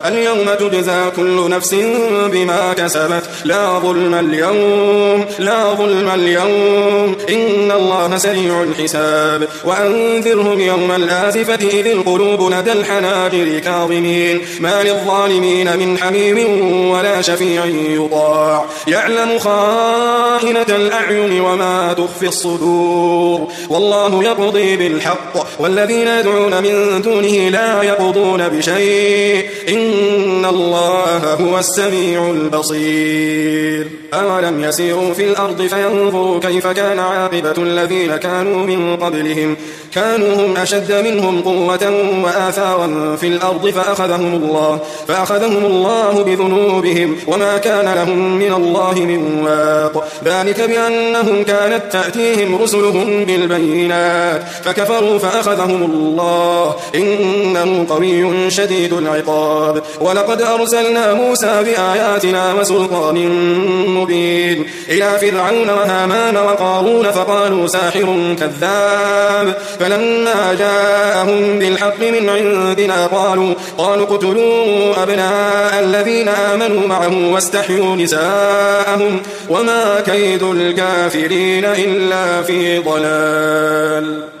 اليوم تجزى كل نفس بما كسبت لا ظلم اليوم إن الله سريع الحساب وأنذرهم يوم الآزفة إذ القلوب لدى الحناجر كاظمين ما للظالمين من حميم ولا شفيع يطاع يعلم خائنة الأعين وما تخفي الصدور والله يقضي بالحق والذين يدعون من دونه لا يقضون بشيء إن الله هو السميع البصير أولم يسيروا في الأرض فينظروا كيف كان عاقبة الذين كانوا من قبلهم كانوا هم أشد منهم قوة وآثارا في الأرض فأخذهم الله بذنوبهم وما كان لهم من الله من واق ذلك بأنهم كانت تأتيهم رسلهم بالبينات فكفروا فأخذهم الله إنه قوي شديد العقاب ولقد أرسلنا موسى بآياتنا وسلطان مبين إلى فرعون وهامان وقارون فقالوا ساحر كذاب فلما جاءهم بالحق من عندنا قالوا اقتلوا أبناء الذين آمنوا معه واستحيوا نساءهم وما كيد الكافرين إلا في ضلال